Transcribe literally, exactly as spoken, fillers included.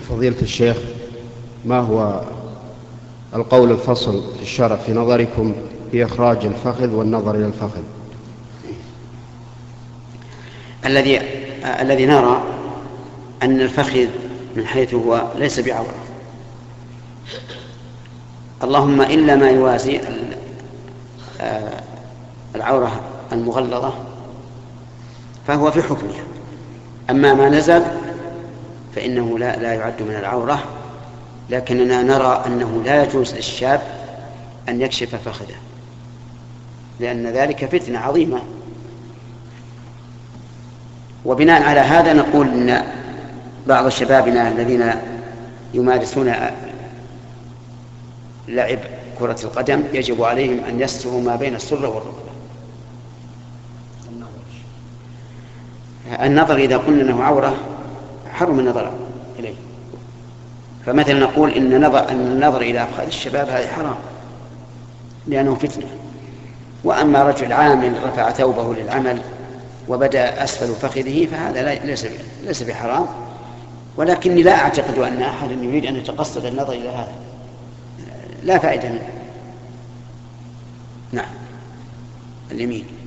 فضيلة الشيخ، ما هو القول الفصل في الشرع في نظركم في إخراج الفخذ والنظر إلى الفخذ؟ الذي الذي نرى أن الفخذ من حيث هو ليس بعورة، اللهم إلا ما يوازي العورة المغلظة فهو في حكمها، أما ما نزل فإنه لا, لا يعد من العورة، لكننا نرى أنه لا يجوز للشاب أن يكشف فخذه، لأن ذلك فتنة عظيمة. وبناء على هذا نقول أن بعض شبابنا الذين يمارسون لعب كرة القدم يجب عليهم أن يستروا ما بين السرة والركبة. النظر إذا قلنا أنه عورة حرم النظر إليه، فمثلا نقول إن نظر أن النظر إلى أفخاذ الشباب هذا حرام لأنه فتنة. وأما رجل عامل رفع ثوبه للعمل وبدأ أسفل فخذه فهذا ليس ليس بحرام، ولكني لا أعتقد أن أحد يريد أن يتقصد النظر إلى هذا، لا فائدة منه. نعم، اليمين.